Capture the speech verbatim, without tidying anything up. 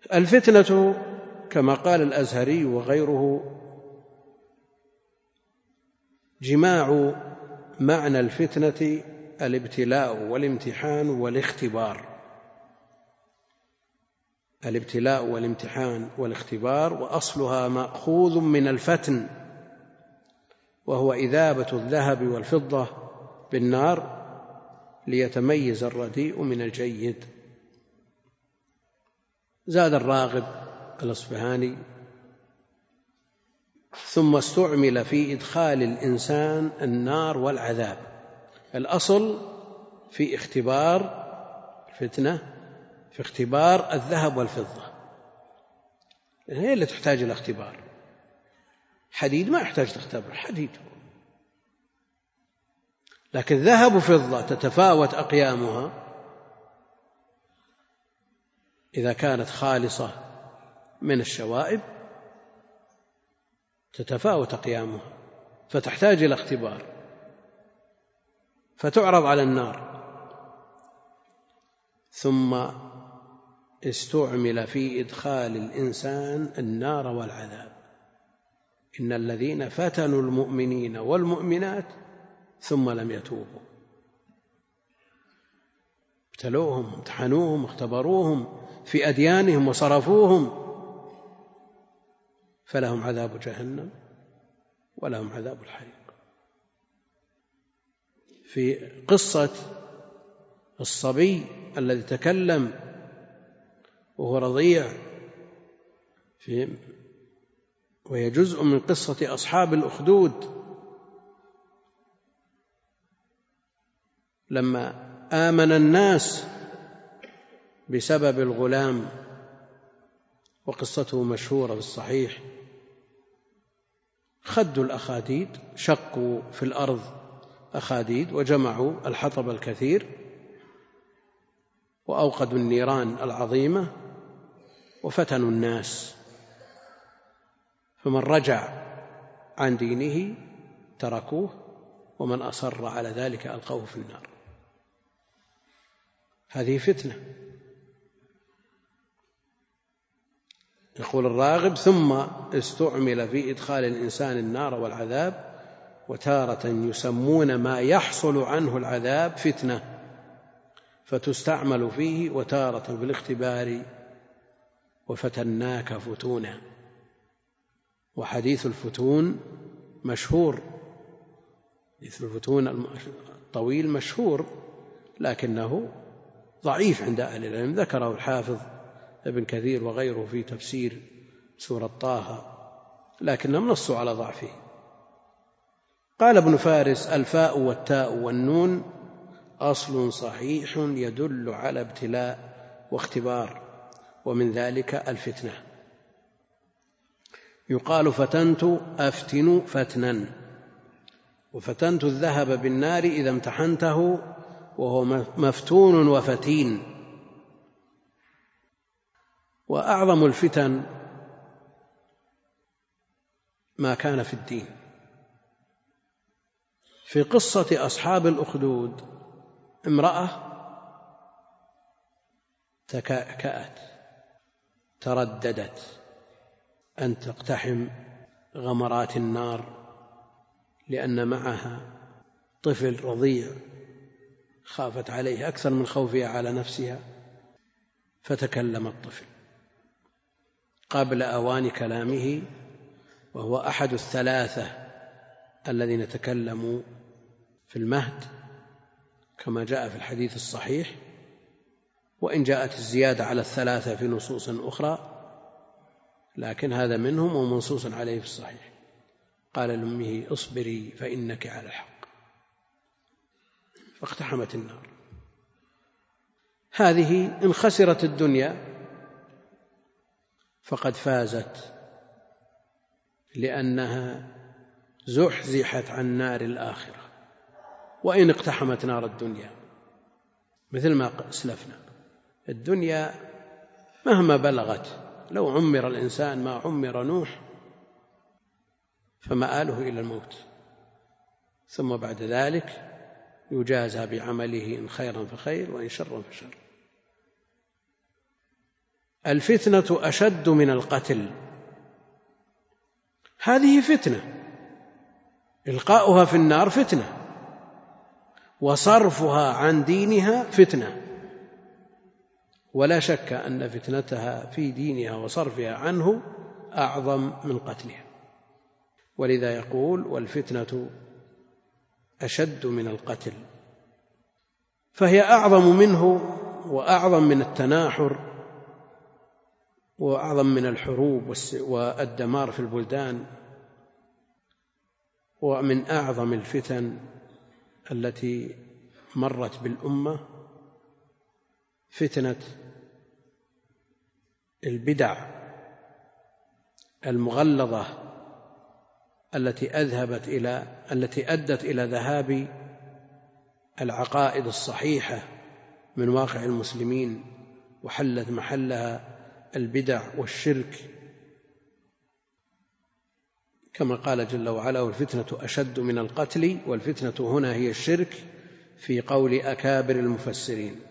الفتنة كما قال الأزهري وغيره جماع معنى الفتنة الابتلاء والامتحان والاختبار، الابتلاء والامتحان والاختبار، وأصلها مأخوذ من الفتن، وهو إذابة الذهب والفضة بالنار ليتميز الرديء من الجيد. زاد الراغب الأصفهاني: ثم استعمل في إدخال الإنسان النار والعذاب. الأصل في اختبار الفتنة في اختبار الذهب والفضة، هي اللي تحتاج إلى اختبار. حديد ما يحتاج تختبر حديد، لكن ذهب وفضة تتفاوت أقيامها إذا كانت خالصة من الشوائب، تتفاوت أقيامها فتحتاج إلى اختبار، فتعرض على النار. ثم استعمل في إدخال الإنسان النار والعذاب: إن الذين فتنوا المؤمنين والمؤمنات ثم لم يتوبوا، ابتلوهم امتحنوهم اختبروهم في أديانهم وصرفوهم، فلهم عذاب جهنم ولهم عذاب الحريق. في قصة الصبي الذي تكلم وهو رضيع، في وهي جزء من قصة أصحاب الأخدود، لما آمن الناس بسبب الغلام، وقصته مشهورة في الصحيح، خدوا الأخاديد، شقوا في الأرض أخاديد وجمعوا الحطب الكثير وأوقدوا النيران العظيمة وفتنوا الناس، فمن رجع عن دينه تركوه، ومن أصر على ذلك ألقوه في النار. هذه فتنة. يقول الراغب: ثم استعمل في إدخال الإنسان النار والعذاب، وتارة يسمون ما يحصل عنه العذاب فتنة فتستعمل فيه، وتارة بالاختبار، وفتناك فتونا. وحديث الفتون مشهور، حديث الفتون الطويل مشهور، لكنه ضعيف عند أهل العلم، ذكره الحافظ ابن كثير وغيره في تفسير سورة طه، لكنهم نصوا على ضعفه. قال ابن فارس: الفاء والتاء والنون أصل صحيح يدل على ابتلاء واختبار، ومن ذلك الفتنة. يقال فتنت أفتن فتنا، وفتنت الذهب بالنار إذا امتحنته وهو مفتون وفتين. وأعظم الفتن ما كان في الدين. في قصة أصحاب الأخدود امرأة تكأكأت، ترددت أن تقتحم غمرات النار، لأن معها طفل رضيع، خافت عليه أكثر من خوفها على نفسها، فتكلم الطفل قبل أوان كلامه، وهو أحد الثلاثة الذين تكلموا في المهد كما جاء في الحديث الصحيح، وإن جاءت الزيادة على الثلاثة في نصوص أخرى، لكن هذا منهم ومنصوص عليه في الصحيح. قال لأمه: اصبري فإنك على الحق، فاقتحمت النار. هذه إن خسرت الدنيا فقد فازت، لأنها زحزحت عن نار الآخرة، وإن اقتحمت نار الدنيا مثل ما أسلفنا. الدنيا مهما بلغت، لو عمر الإنسان ما عمر نوح فمآله إلى الموت، ثم بعد ذلك يجازى بعمله، إن خيرا فخير وإن شرا فشر. الفتنة أشد من القتل. هذه فتنة، إلقاؤها في النار فتنة، وصرفها عن دينها فتنة، ولا شك أن فتنتها في دينها وصرفها عنه أعظم من قتلها. ولذا يقول: والفتنة أشد من القتل. فهي أعظم منه، وأعظم من التناحر، وأعظم من الحروب والدمار في البلدان، ومن أعظم الفتن التي مرت بالأمة فتنة البدع المغلظة التي أذهبت إلى التي أدت إلى ذهاب العقائد الصحيحة من واقع المسلمين، وحلت محلها البدع والشرك، كما قال جل وعلا: والفتنة أشد من القتل. والفتنة هنا هي الشرك في قول أكابر المفسرين.